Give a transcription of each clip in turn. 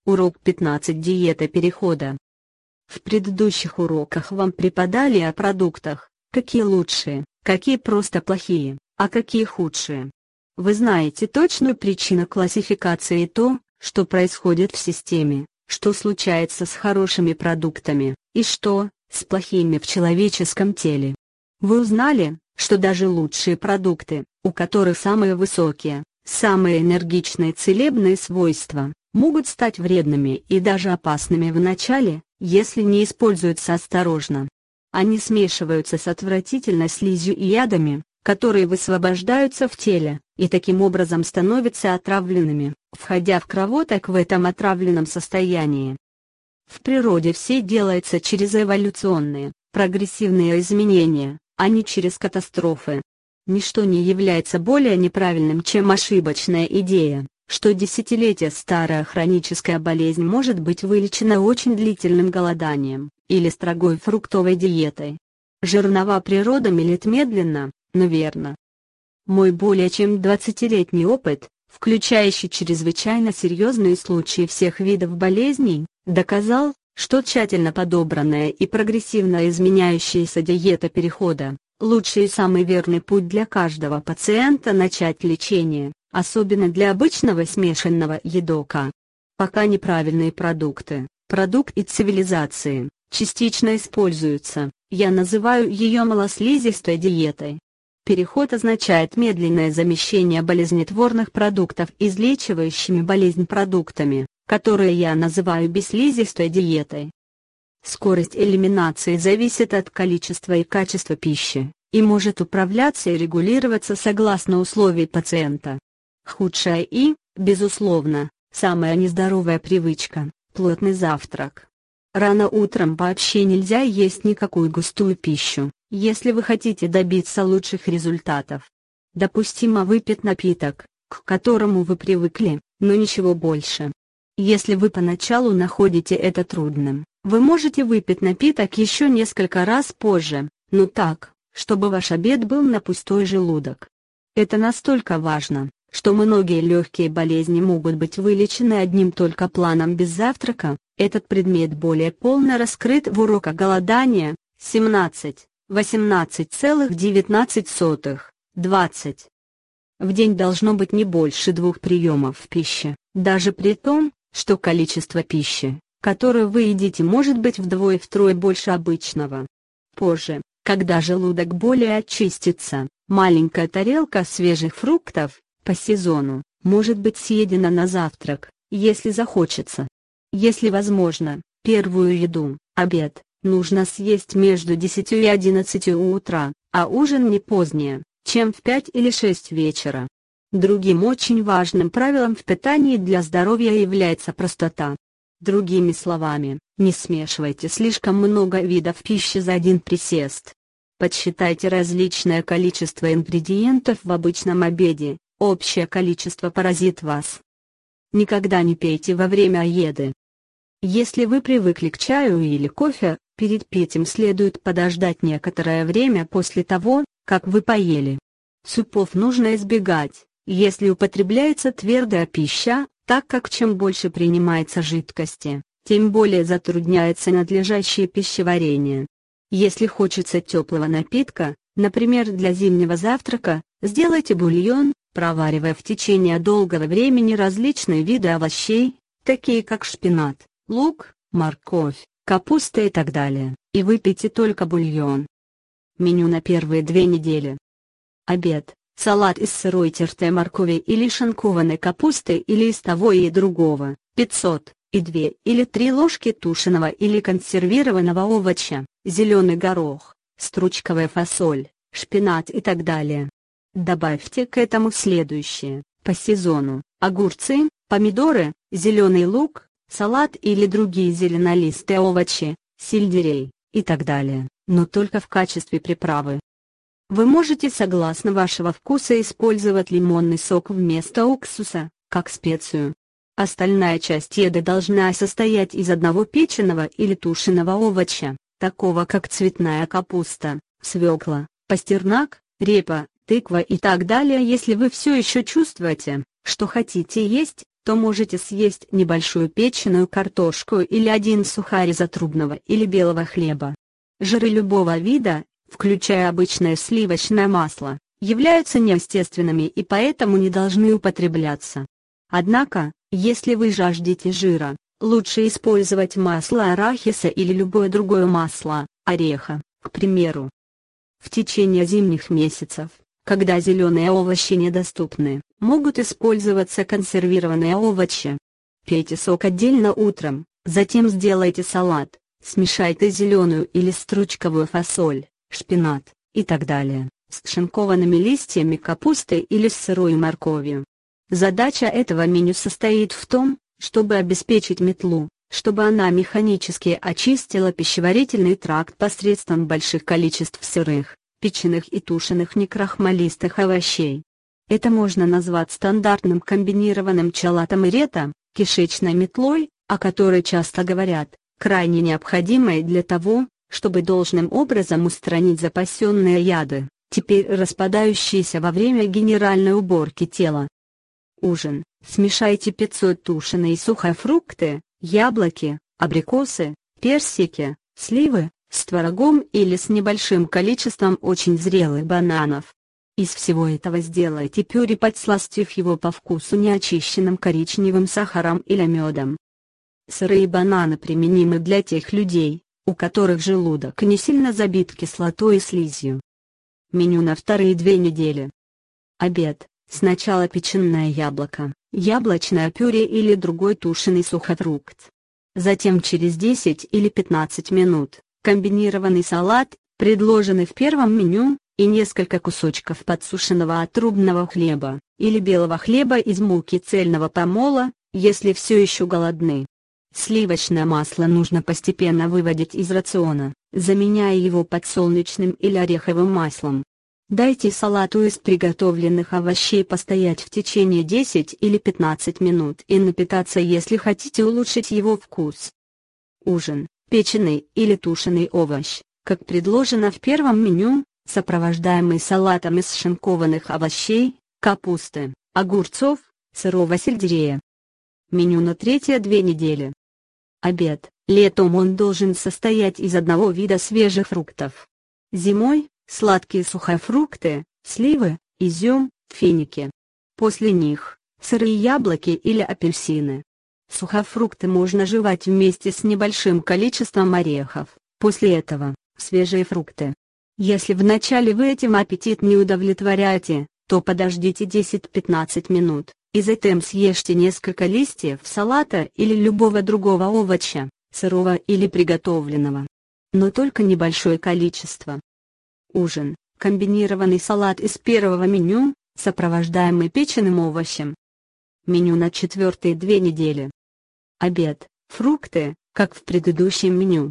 Урок 15. Диета перехода. В предыдущих уроках вам преподали о продуктах, какие лучшие, какие просто плохие, а какие худшие. Вы знаете точную причину классификации и то, что происходит в системе, что случается с хорошими продуктами, и что с плохими в человеческом теле. Вы узнали, что даже лучшие продукты, у которых самые высокие, самые энергичные целебные свойства, могут стать вредными и даже опасными в начале, если не используются осторожно. Они смешиваются с отвратительной слизью и ядами, которые высвобождаются в теле, и таким образом становятся отравленными, входя в кровоток в этом отравленном состоянии. В природе все делается через эволюционные, прогрессивные изменения, а не через катастрофы. Ничто не является более неправильным, чем ошибочная идея, что десятилетия старая хроническая болезнь может быть вылечена очень длительным голоданием, или строгой фруктовой диетой. Жернова природа мелет медленно, но верно. Мой более чем 20-летний опыт, включающий чрезвычайно серьезные случаи всех видов болезней, доказал, что тщательно подобранная и прогрессивно изменяющаяся диета перехода – лучший и самый верный путь для каждого пациента начать лечение, особенно для обычного смешанного едока. Пока неправильные продукты, продукт и цивилизации, частично используются, я называю ее малослизистой диетой. Переход означает медленное замещение болезнетворных продуктов излечивающими болезнь продуктами, которые я называю бесслизистой диетой. Скорость элиминации зависит от количества и качества пищи, и может управляться и регулироваться согласно условий пациента. Худшая и, безусловно, самая нездоровая привычка – плотный завтрак. Рано утром вообще нельзя есть никакую густую пищу, если вы хотите добиться лучших результатов. Допустимо выпить напиток, к которому вы привыкли, но ничего больше. Если вы поначалу находите это трудным, вы можете выпить напиток еще несколько раз позже, но так, чтобы ваш обед был на пустой желудок. Это настолько важно, что многие легкие болезни могут быть вылечены одним только планом без завтрака. Этот предмет более полно раскрыт в уроках голодания, 17, 18,19, 20. В день должно быть не больше 2 приемов пищи, даже при том, что количество пищи, которую вы едите, может быть вдвое-втрое больше обычного. Позже, когда желудок более очистится, маленькая тарелка свежих фруктов, по сезону, может быть съедена на завтрак, если захочется. Если возможно, первую еду, обед, нужно съесть между 10 и 11 утра, а ужин не позднее, чем в 5 или 6 вечера. Другим очень важным правилом в питании для здоровья является простота. Другими словами, не смешивайте слишком много видов пищи за один присест. Подсчитайте различное количество ингредиентов в обычном обеде, общее количество поразит вас. Никогда не пейте во время еды. Если вы привыкли к чаю или кофе, перед питьем следует подождать некоторое время после того, как вы поели. Супов нужно избегать, если употребляется твердая пища, так как чем больше принимается жидкости, тем более затрудняется надлежащее пищеварение. Если хочется теплого напитка, например для зимнего завтрака, сделайте бульон, проваривая в течение долгого времени различные виды овощей, такие как шпинат, лук, морковь, капуста и так далее, и выпейте только бульон. Меню на первые 2 недели. Обед. Салат из сырой тертой моркови или шинкованной капусты или из того и другого, 500, и 2 или 3 ложки тушеного или консервированного овоща, зеленый горох, стручковая фасоль, шпинат и так далее. Добавьте к этому следующее, по сезону, огурцы, помидоры, зеленый лук, салат или другие зеленолистые овощи, сельдерей, и так далее, но только в качестве приправы. Вы можете согласно вашего вкуса использовать лимонный сок вместо уксуса, как специю. Остальная часть еды должна состоять из одного печеного или тушеного овоща, такого как цветная капуста, свекла, пастернак, репа, тыква и так далее. Если вы все еще чувствуете, что хотите есть, то можете съесть небольшую печеную картошку или один сухарь из отрубного или белого хлеба. Жиры любого вида, включая обычное сливочное масло, являются неестественными и поэтому не должны употребляться. Однако, если вы жаждете жира, лучше использовать масло арахиса или любое другое масло, ореха, к примеру. В течение зимних месяцев, когда зеленые овощи недоступны, могут использоваться консервированные овощи. Пейте сок отдельно утром, затем сделайте салат, смешайте зеленую или стручковую фасоль, шпинат и так далее, с шинкованными листьями капусты или с сырой морковью. Задача этого меню состоит в том, чтобы обеспечить метлу, чтобы она механически очистила пищеварительный тракт посредством больших количеств сырых, печеных и тушеных некрахмалистых овощей. Это можно назвать стандартным комбинированным чалатом и рета, кишечной метлой, о которой часто говорят, крайне необходимой для того, чтобы должным образом устранить запасенные яды, теперь распадающиеся во время генеральной уборки тела. Ужин. Смешайте 500 тушеные сухофрукты, яблоки, абрикосы, персики, сливы, с творогом или с небольшим количеством очень зрелых бананов. Из всего этого сделайте пюре, подсластив его по вкусу неочищенным коричневым сахаром или медом. Сырые бананы применимы для тех людей, у которых желудок не сильно забит кислотой и слизью. Меню на вторые 2 недели. Обед. Сначала печеное яблоко, яблочное пюре или другой тушеный сухофрукт. Затем через 10 или 15 минут, комбинированный салат, предложенный в первом меню, и несколько кусочков подсушенного отрубного хлеба, или белого хлеба из муки цельного помола, если все еще голодны. Сливочное масло нужно постепенно выводить из рациона, заменяя его подсолнечным или ореховым маслом. Дайте салату из приготовленных овощей постоять в течение 10 или 15 минут и напитаться, если хотите улучшить его вкус. Ужин. Печеный или тушеный овощ, как предложено в первом меню, сопровождаемый салатом из шинкованных овощей, капусты, огурцов, сырого сельдерея. Меню на третьи 2 недели. Обед. Летом он должен состоять из одного вида свежих фруктов. Зимой – сладкие сухофрукты, сливы, изюм, финики. После них – сырые яблоки или апельсины. Сухофрукты можно жевать вместе с небольшим количеством орехов, после этого – свежие фрукты. Если вначале вы этим аппетит не удовлетворяете, то подождите 10-15 минут, и затем съешьте несколько листьев салата или любого другого овоща, сырого или приготовленного. Но только небольшое количество. Ужин. Комбинированный салат из первого меню, сопровождаемый печеным овощем. Меню на 4-е 2 недели. Обед. Фрукты, как в предыдущем меню.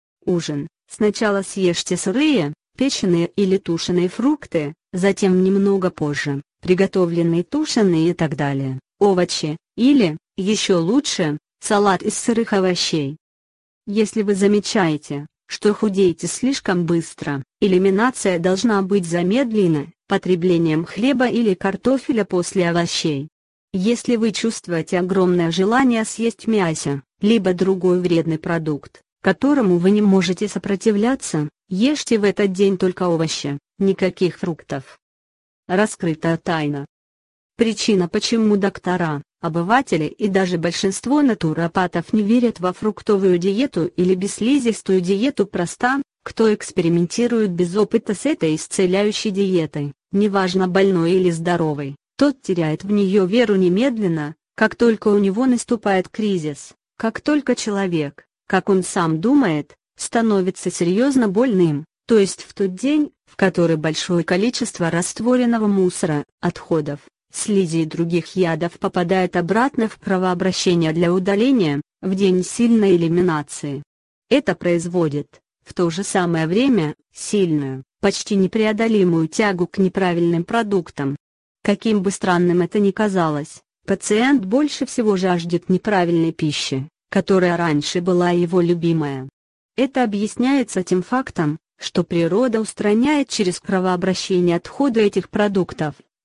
Ужин. Сначала съешьте сырые, печеные или тушеные фрукты, затем немного позже, приготовленные тушеные и так далее, овощи, или, еще лучше, салат из сырых овощей. Если вы замечаете, что худеете слишком быстро, элиминация должна быть замедлена потреблением хлеба или картофеля после овощей. Если вы чувствуете огромное желание съесть мясо, либо другой вредный продукт, которому вы не можете сопротивляться, ешьте в этот день только овощи, никаких фруктов. Раскрыта тайна. Причина, почему доктора, обыватели и даже большинство натуропатов не верят во фруктовую диету или бесслизистую диету, проста: кто экспериментирует без опыта с этой исцеляющей диетой, неважно больной или здоровый, тот теряет в нее веру немедленно, как только у него наступает кризис, как только человек, как он сам думает, становится серьезно больным, то есть в тот день, в который большое количество растворенного мусора, отходов, слизи и других ядов попадает обратно в кровообращение для удаления, в день сильной элиминации. Это производит, в то же самое время, сильную, почти непреодолимую тягу к неправильным продуктам. Каким бы странным это ни казалось, пациент больше всего жаждет неправильной пищи, которая раньше была его любимая. Это объясняется тем фактом, что природа устраняет через кровообращение отходы этих продуктов,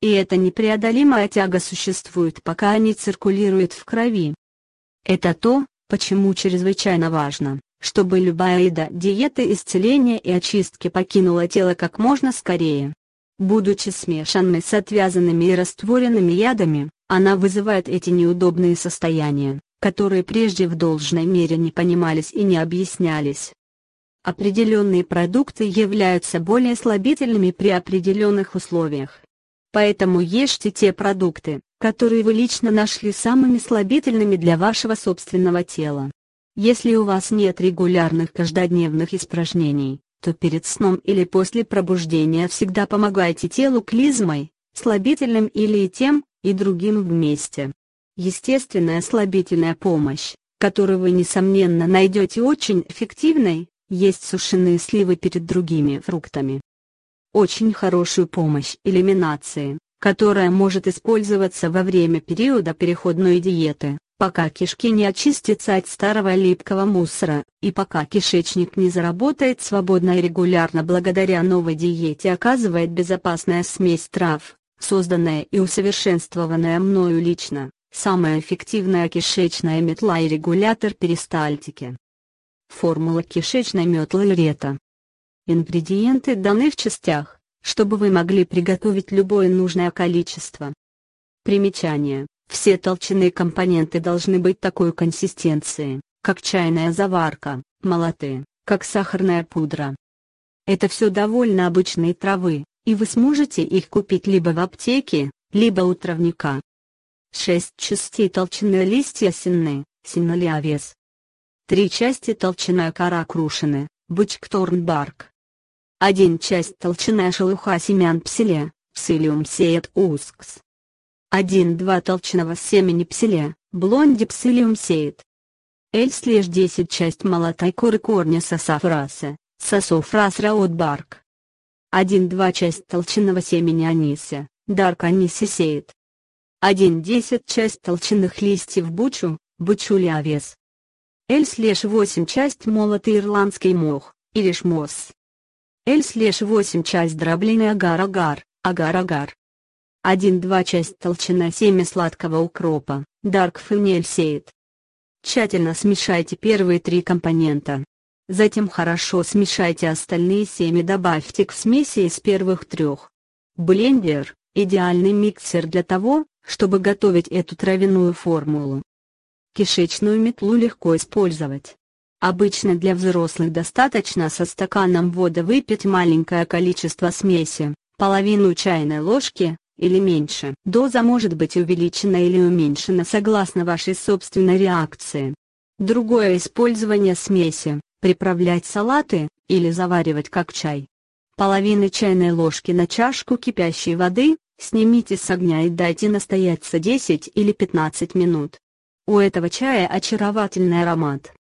И эта непреодолимая тяга существует, пока они циркулируют в крови. Это то, почему чрезвычайно важно, чтобы любая еда диеты исцеления и очистки покинула тело как можно скорее. Будучи смешанной с отвязанными и растворенными ядами, она вызывает эти неудобные состояния, которые прежде в должной мере не понимались и не объяснялись. Определенные продукты являются более слабительными при определенных условиях. Поэтому ешьте те продукты, которые вы лично нашли самыми слабительными для вашего собственного тела. Если у вас нет регулярных каждодневных испражнений, то перед сном или после пробуждения всегда помогайте телу клизмой, слабительным или и тем, и другим вместе. Естественная слабительная помощь, которую вы несомненно найдете очень эффективной, есть сушеные сливы перед другими фруктами. Очень хорошую помощь элиминации, которая может использоваться во время периода переходной диеты, пока кишки не очистятся от старого липкого мусора, и пока кишечник не заработает свободно и регулярно благодаря новой диете, оказывает безопасная смесь трав, созданная и усовершенствованная мною лично, самая эффективная кишечная метла и регулятор перистальтики. Формула кишечной метлы Лрета. Ингредиенты даны в частях, чтобы вы могли приготовить любое нужное количество. Примечание: все толченые компоненты должны быть такой консистенции, как чайная заварка, молотые, как сахарная пудра. Это все довольно обычные травы, и вы сможете их купить либо в аптеке, либо у травника. 6 частей толченые листья сенны, синолиавес. 3 части толченая кора крушины, бучкторнбарк. 1 часть толченая шелуха семян псиле, псилиум сеет ускс. 1-2 толченого семени псиле, блонди псилиум сеет. L/10 часть молотой коры корня сасафраса, сасофрас раотбарк. 1-2 часть толченого семени аниса, дарк аниси сеет. 1-10 часть толченых листьев бучу, бучулиавес. L/8 часть молотый ирландский мох, иришмос. L/8 часть дробленый агар-агар, агар-агар. 1-2 часть толченое семя сладкого укропа, дарк фенель сеет. Тщательно смешайте первые 3 компонента. Затем хорошо смешайте остальные 7 и добавьте к смеси из первых 3. Блендер – идеальный миксер для того, чтобы готовить эту травяную формулу. Кишечную метлу легко использовать. Обычно для взрослых достаточно со стаканом воды выпить маленькое количество смеси, половину чайной ложки, или меньше. Доза может быть увеличена или уменьшена согласно вашей собственной реакции. Другое использование смеси – приправлять салаты, или заваривать как чай. Половина чайной ложки на чашку кипящей воды, снимите с огня и дайте настояться 10 или 15 минут. У этого чая очаровательный аромат,